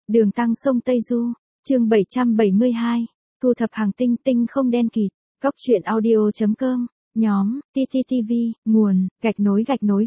Đường Tăng sông Tây Du, chương 772, thu thập hàng tinh tinh không đen kịt, góc truyện audio.com, nhóm, TTTV, nguồn, gạch nối.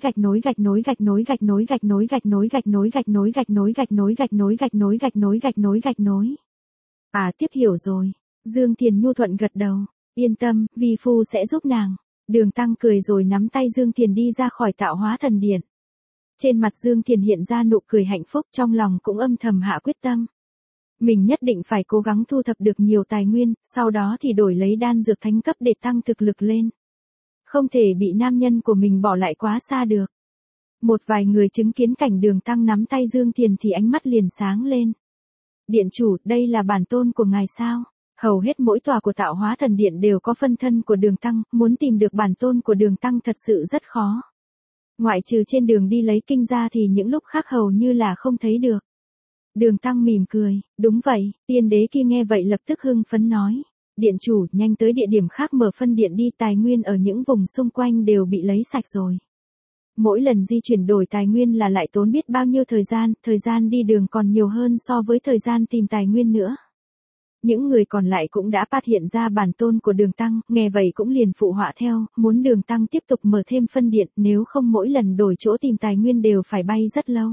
À tiếp hiểu rồi, Dương Thiền nhu thuận gật đầu, yên tâm, vi phu sẽ giúp nàng. Đường Tăng cười rồi nắm tay Dương Thiền đi ra khỏi tạo hóa thần điện. Trên mặt Dương Thiền hiện ra nụ cười hạnh phúc, trong lòng cũng âm thầm hạ quyết tâm. Mình nhất định phải cố gắng thu thập được nhiều tài nguyên, sau đó thì đổi lấy đan dược thánh cấp để tăng thực lực lên. Không thể bị nam nhân của mình bỏ lại quá xa được. Một vài người chứng kiến cảnh Đường Tăng nắm tay Dương Thiền thì ánh mắt liền sáng lên. Điện chủ, đây là bản tôn của ngài sao? Hầu hết mỗi tòa của tạo hóa thần điện đều có phân thân của Đường Tăng, muốn tìm được bản tôn của Đường Tăng thật sự rất khó. Ngoại trừ trên đường đi lấy kinh ra thì những lúc khác hầu như là không thấy được. Đường Tăng mỉm cười, đúng vậy, tiên đế kia nghe vậy lập tức hưng phấn nói. Điện chủ, nhanh tới địa điểm khác mở phân điện đi, tài nguyên ở những vùng xung quanh đều bị lấy sạch rồi. Mỗi lần di chuyển đổi tài nguyên là lại tốn biết bao nhiêu thời gian đi đường còn nhiều hơn so với thời gian tìm tài nguyên nữa. Những người còn lại cũng đã phát hiện ra bản tôn của Đường Tăng, nghe vậy cũng liền phụ họa theo, muốn Đường Tăng tiếp tục mở thêm phân điện, nếu không mỗi lần đổi chỗ tìm tài nguyên đều phải bay rất lâu.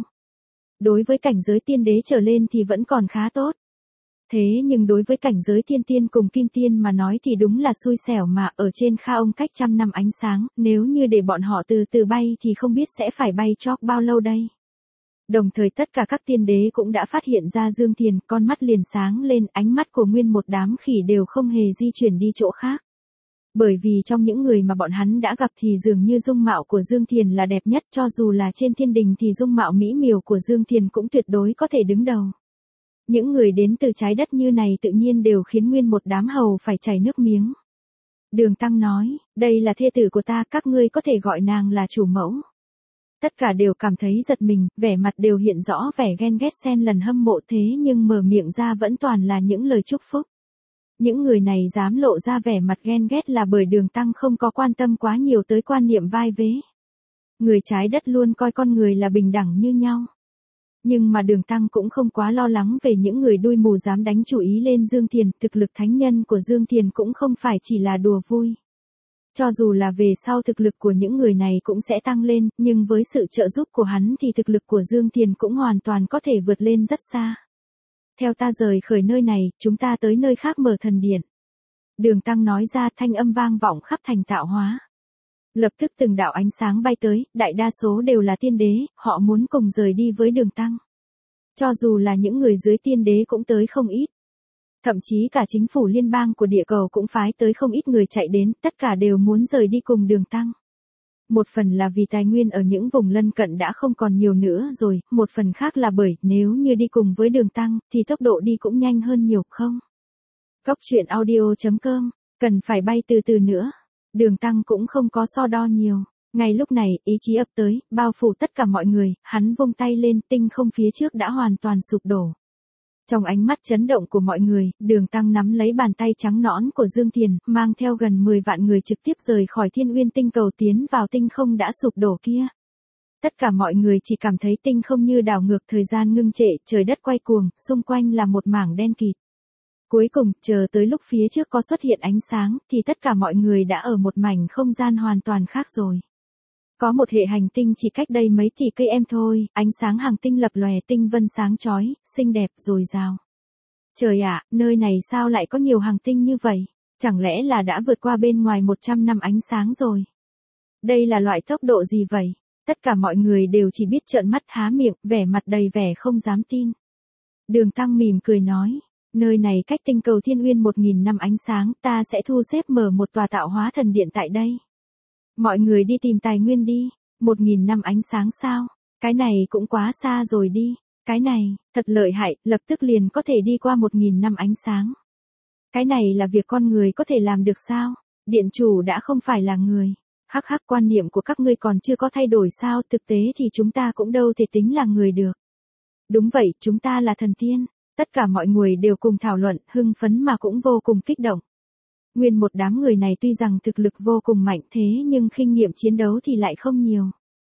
Đối với cảnh giới tiên đế trở lên thì vẫn còn khá tốt. Thế nhưng đối với cảnh giới thiên tiên cùng kim tiên mà nói thì đúng là xui xẻo mà, ở trên Kha Ông cách 100 năm ánh sáng, nếu như để bọn họ từ từ bay thì không biết sẽ phải bay chót bao lâu đây. Đồng thời tất cả các tiên đế cũng đã phát hiện ra Dương Thiền, con mắt liền sáng lên, ánh mắt của nguyên một đám khỉ đều không hề di chuyển đi chỗ khác. Bởi vì trong những người mà bọn hắn đã gặp thì dường như dung mạo của Dương Thiền là đẹp nhất, cho dù là trên thiên đình thì dung mạo mỹ miều của Dương Thiền cũng tuyệt đối có thể đứng đầu. Những người đến từ trái đất như này tự nhiên đều khiến nguyên một đám hầu phải chảy nước miếng. Đường Tăng nói, đây là thê tử của ta, các ngươi có thể gọi nàng là chủ mẫu. Tất cả đều cảm thấy giật mình, vẻ mặt đều hiện rõ vẻ ghen ghét xen lần hâm mộ, thế nhưng mở miệng ra vẫn toàn là những lời chúc phúc. Những người này dám lộ ra vẻ mặt ghen ghét là bởi Đường Tăng không có quan tâm quá nhiều tới quan niệm vai vế. Người trái đất luôn coi con người là bình đẳng như nhau. Nhưng mà Đường Tăng cũng không quá lo lắng về những người đuôi mù dám đánh chủ ý lên Dương Thiền, thực lực thánh nhân của Dương Thiền cũng không phải chỉ là đùa vui. Cho dù là về sau thực lực của những người này cũng sẽ tăng lên, nhưng với sự trợ giúp của hắn thì thực lực của Dương Thiền cũng hoàn toàn có thể vượt lên rất xa. Theo ta rời khỏi nơi này, chúng ta tới nơi khác mở thần điện. Đường Tăng nói ra, thanh âm vang vọng khắp thành tạo hóa. Lập tức từng đạo ánh sáng bay tới, đại đa số đều là tiên đế, họ muốn cùng rời đi với Đường Tăng. Cho dù là những người dưới tiên đế cũng tới không ít. Thậm chí cả chính phủ liên bang của địa cầu cũng phái tới không ít người chạy đến, tất cả đều muốn rời đi cùng Đường Tăng. Một phần là vì tài nguyên ở những vùng lân cận đã không còn nhiều nữa rồi, một phần khác là bởi nếu như đi cùng với Đường Tăng thì tốc độ đi cũng nhanh hơn nhiều không? Góc truyện audio.com, cần phải bay từ từ nữa. Đường Tăng cũng không có so đo nhiều. Ngay lúc này, ý chí ập tới, bao phủ tất cả mọi người, hắn vung tay lên, tinh không phía trước đã hoàn toàn sụp đổ. Trong ánh mắt chấn động của mọi người, Đường Tăng nắm lấy bàn tay trắng nõn của Dương Thiền, mang theo gần 10 vạn người trực tiếp rời khỏi Thiên Uyên tinh cầu tiến vào tinh không đã sụp đổ kia. Tất cả mọi người chỉ cảm thấy tinh không như đảo ngược, thời gian ngưng trệ, trời đất quay cuồng, xung quanh là một mảng đen kịt. Cuối cùng, chờ tới lúc phía trước có xuất hiện ánh sáng, thì tất cả mọi người đã ở một mảnh không gian hoàn toàn khác rồi. Có một hệ hành tinh chỉ cách đây mấy tỷ cây em thôi, ánh sáng hành tinh lập lòe, tinh vân sáng chói, xinh đẹp dồi dào. Trời ạ, nơi này sao lại có nhiều hành tinh như vậy? Chẳng lẽ là đã vượt qua bên ngoài 100 năm ánh sáng rồi? Đây là loại tốc độ gì vậy? Tất cả mọi người đều chỉ biết trợn mắt há miệng, vẻ mặt đầy vẻ không dám tin. Đường Tăng mỉm cười nói, nơi này cách tinh cầu Thiên Uyên 1000 năm ánh sáng, ta sẽ thu xếp mở một tòa tạo hóa thần điện tại đây. Mọi người đi tìm tài nguyên đi. 1000 năm ánh sáng sao? Cái này cũng quá xa rồi đi. Cái này, thật lợi hại, lập tức liền có thể đi qua 1000 năm ánh sáng. Cái này là việc con người có thể làm được sao? Điện chủ đã không phải là người. Hắc hắc, quan niệm của các ngươi còn chưa có thay đổi sao? Thực tế thì chúng ta cũng đâu thể tính là người được. Đúng vậy, chúng ta là thần tiên. Tất cả mọi người đều cùng thảo luận, hưng phấn mà cũng vô cùng kích động. Nguyên một đám người này tuy rằng thực lực vô cùng mạnh thế nhưng kinh nghiệm chiến đấu thì lại không nhiều.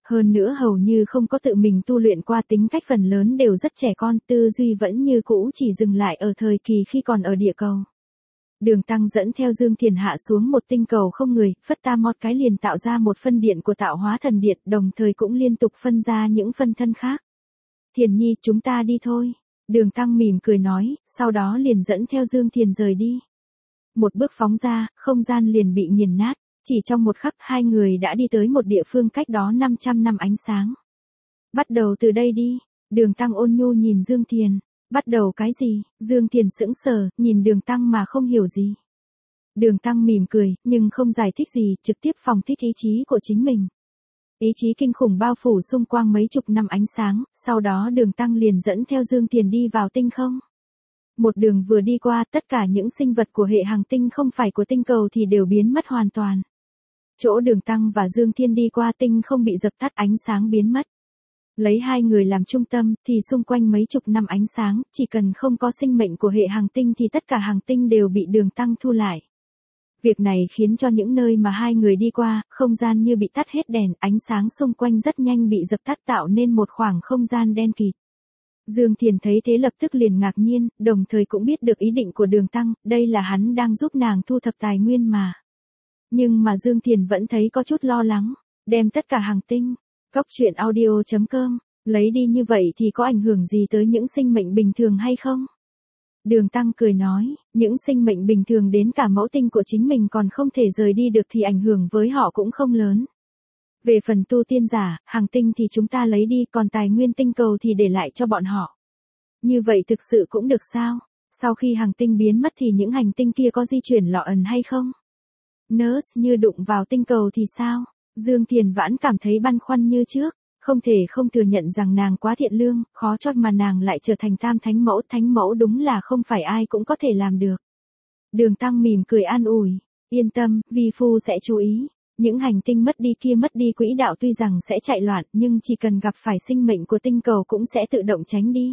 Hơn nữa hầu như không có tự mình tu luyện qua, tính cách phần lớn đều rất trẻ con, tư duy vẫn như cũ chỉ dừng lại ở thời kỳ khi còn ở địa cầu. Đường Tăng dẫn theo Dương Thiền hạ xuống một tinh cầu không người, phất ta một cái liền tạo ra một phân điện của tạo hóa thần điện, đồng thời cũng liên tục phân ra những phân thân khác. Thiền nhi, chúng ta đi thôi. Đường Tăng mỉm cười nói, sau đó liền dẫn theo Dương Thiền rời đi. Một bước phóng ra, không gian liền bị nghiền nát, chỉ trong một khắc hai người đã đi tới một địa phương cách đó 500 năm ánh sáng. Bắt đầu từ đây đi, Đường Tăng ôn nhu nhìn Dương Thiền. Bắt đầu cái gì? Dương Thiền sững sờ, nhìn Đường Tăng mà không hiểu gì. Đường Tăng mỉm cười, nhưng không giải thích gì, trực tiếp phóng thích ý chí của chính mình. Ý chí kinh khủng bao phủ xung quanh mấy chục năm ánh sáng, sau đó Đường Tăng liền dẫn theo Dương Thiền đi vào tinh không. Một đường vừa đi qua, tất cả những sinh vật của hệ hành tinh không phải của tinh cầu thì đều biến mất hoàn toàn. Chỗ Đường Tăng và Dương Thiền đi qua tinh không bị dập tắt, ánh sáng biến mất. Lấy hai người làm trung tâm, thì xung quanh mấy chục năm ánh sáng, chỉ cần không có sinh mệnh của hệ hành tinh thì tất cả hành tinh đều bị Đường Tăng thu lại. Việc này khiến cho những nơi mà hai người đi qua, không gian như bị tắt hết đèn, ánh sáng xung quanh rất nhanh bị dập tắt tạo nên một khoảng không gian đen kịt. Dương Thiền thấy thế lập tức liền ngạc nhiên, đồng thời cũng biết được ý định của Đường Tăng, đây là hắn đang giúp nàng thu thập tài nguyên mà. Nhưng mà Dương Thiền vẫn thấy có chút lo lắng, đem tất cả hành tinh. Cóc truyện audio.com, lấy đi như vậy thì có ảnh hưởng gì tới những sinh mệnh bình thường hay không? Đường Tăng cười nói, những sinh mệnh bình thường đến cả mẫu tinh của chính mình còn không thể rời đi được thì ảnh hưởng với họ cũng không lớn. Về phần tu tiên giả, hành tinh thì chúng ta lấy đi, còn tài nguyên tinh cầu thì để lại cho bọn họ. Như vậy thực sự cũng được sao? Sau khi hành tinh biến mất thì những hành tinh kia có di chuyển lọ ẩn hay không? Nurse như đụng vào tinh cầu thì sao? Dương Thiền vẫn cảm thấy băn khoăn như trước, không thể không thừa nhận rằng nàng quá thiện lương, khó trách mà nàng lại trở thành tam thánh mẫu đúng là không phải ai cũng có thể làm được. Đường Tăng mỉm cười an ủi, yên tâm, vi phu sẽ chú ý, những hành tinh mất đi kia mất đi quỹ đạo tuy rằng sẽ chạy loạn nhưng chỉ cần gặp phải sinh mệnh của tinh cầu cũng sẽ tự động tránh đi.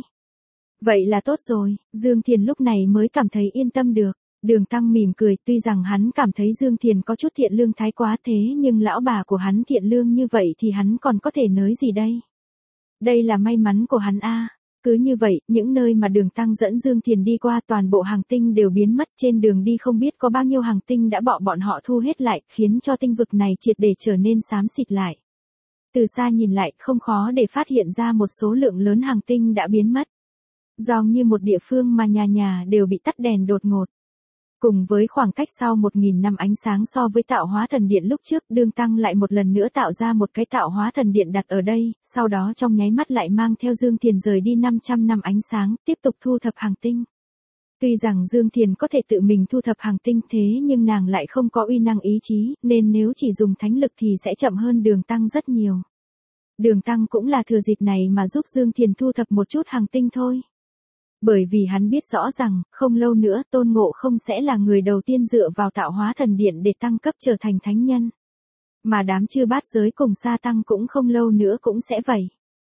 Vậy là tốt rồi, Dương Thiền lúc này mới cảm thấy yên tâm được. Đường Tăng mỉm cười, tuy rằng hắn cảm thấy Dương Thiền có chút thiện lương thái quá thế nhưng lão bà của hắn thiện lương như vậy thì hắn còn có thể nói gì đây? Đây là may mắn của hắn a. Cứ như vậy, những nơi mà Đường Tăng dẫn Dương Thiền đi qua toàn bộ hành tinh đều biến mất, trên đường đi không biết có bao nhiêu hành tinh đã bọn họ thu hết lại, khiến cho tinh vực này triệt để trở nên xám xịt lại. Từ xa nhìn lại, không khó để phát hiện ra một số lượng lớn hành tinh đã biến mất. Giống như một địa phương mà nhà nhà đều bị tắt đèn đột ngột. Cùng với khoảng cách sau 1000 năm ánh sáng so với tạo hóa thần điện lúc trước, Đường Tăng lại một lần nữa tạo ra một cái tạo hóa thần điện đặt ở đây, sau đó trong nháy mắt lại mang theo Dương Thiền rời đi 500 năm ánh sáng, tiếp tục thu thập hành tinh. Tuy rằng Dương Thiền có thể tự mình thu thập hành tinh thế nhưng nàng lại không có uy năng ý chí, nên nếu chỉ dùng thánh lực thì sẽ chậm hơn Đường Tăng rất nhiều. Đường Tăng cũng là thừa dịp này mà giúp Dương Thiền thu thập một chút hành tinh thôi. Bởi vì hắn biết rõ rằng, không lâu nữa Tôn Ngộ Không sẽ là người đầu tiên dựa vào tạo hóa thần điện để tăng cấp trở thành thánh nhân. Mà đám chư bát giới cùng Sa Tăng cũng không lâu nữa cũng sẽ vậy.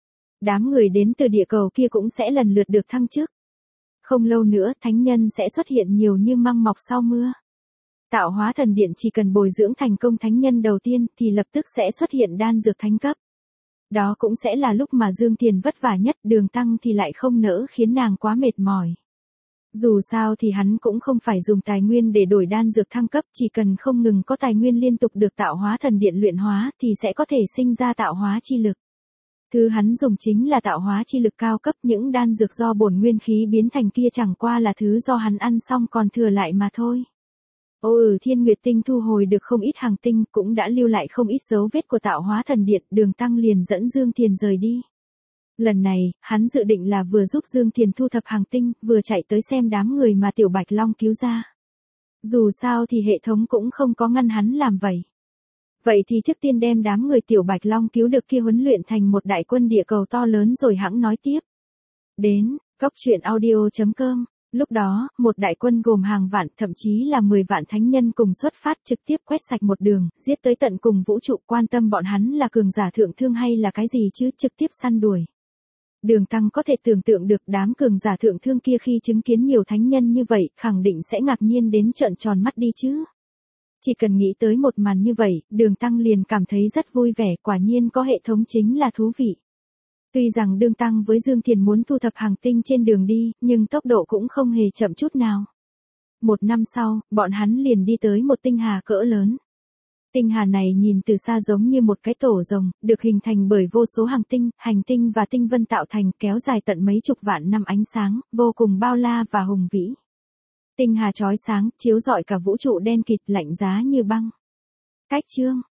Đám người đến từ địa cầu kia cũng sẽ lần lượt được thăng chức. Không lâu nữa thánh nhân sẽ xuất hiện nhiều như măng mọc sau mưa. Tạo hóa thần điện chỉ cần bồi dưỡng thành công thánh nhân đầu tiên thì lập tức sẽ xuất hiện đan dược thánh cấp. Đó cũng sẽ là lúc mà Dương Thiền vất vả nhất, Đường Tăng thì lại không nỡ khiến nàng quá mệt mỏi. Dù sao thì hắn cũng không phải dùng tài nguyên để đổi đan dược thăng cấp, chỉ cần không ngừng có tài nguyên liên tục được tạo hóa thần điện luyện hóa thì sẽ có thể sinh ra tạo hóa chi lực. Thứ hắn dùng chính là tạo hóa chi lực cao cấp, những đan dược do bổn nguyên khí biến thành kia chẳng qua là thứ do hắn ăn xong còn thừa lại mà thôi. Thiên Nguyệt Tinh thu hồi được không ít hành tinh, cũng đã lưu lại không ít dấu vết của tạo hóa thần điện, Đường Tăng liền dẫn Dương Thiền rời đi. Lần này, hắn dự định là vừa giúp Dương Thiền thu thập hành tinh, vừa chạy tới xem đám người mà Tiểu Bạch Long cứu ra. Dù sao thì hệ thống cũng không có ngăn hắn làm vậy. Vậy thì trước tiên đem đám người Tiểu Bạch Long cứu được kia huấn luyện thành một đại quân địa cầu to lớn rồi hẵng nói tiếp. Đến, cóc truyện audio.com. Lúc đó, một đại quân gồm hàng vạn, thậm chí là 10 vạn thánh nhân cùng xuất phát trực tiếp quét sạch một đường, giết tới tận cùng vũ trụ, quan tâm bọn hắn là cường giả thượng thương hay là cái gì chứ, trực tiếp săn đuổi. Đường Tăng có thể tưởng tượng được đám cường giả thượng thương kia khi chứng kiến nhiều thánh nhân như vậy, khẳng định sẽ ngạc nhiên đến trợn tròn mắt đi chứ. Chỉ cần nghĩ tới một màn như vậy, Đường Tăng liền cảm thấy rất vui vẻ, quả nhiên có hệ thống chính là thú vị. Tuy rằng Đường Tăng với Dương Thiền muốn thu thập hàng tinh trên đường đi, nhưng tốc độ cũng không hề chậm chút nào. Một năm sau, bọn hắn liền đi tới một tinh hà cỡ lớn. Tinh hà này nhìn từ xa giống như một cái tổ rồng, được hình thành bởi vô số hàng tinh, hành tinh và tinh vân tạo thành, kéo dài tận mấy chục vạn năm ánh sáng, vô cùng bao la và hùng vĩ. Tinh hà chói sáng, chiếu rọi cả vũ trụ đen kịt lạnh giá như băng. Cách chương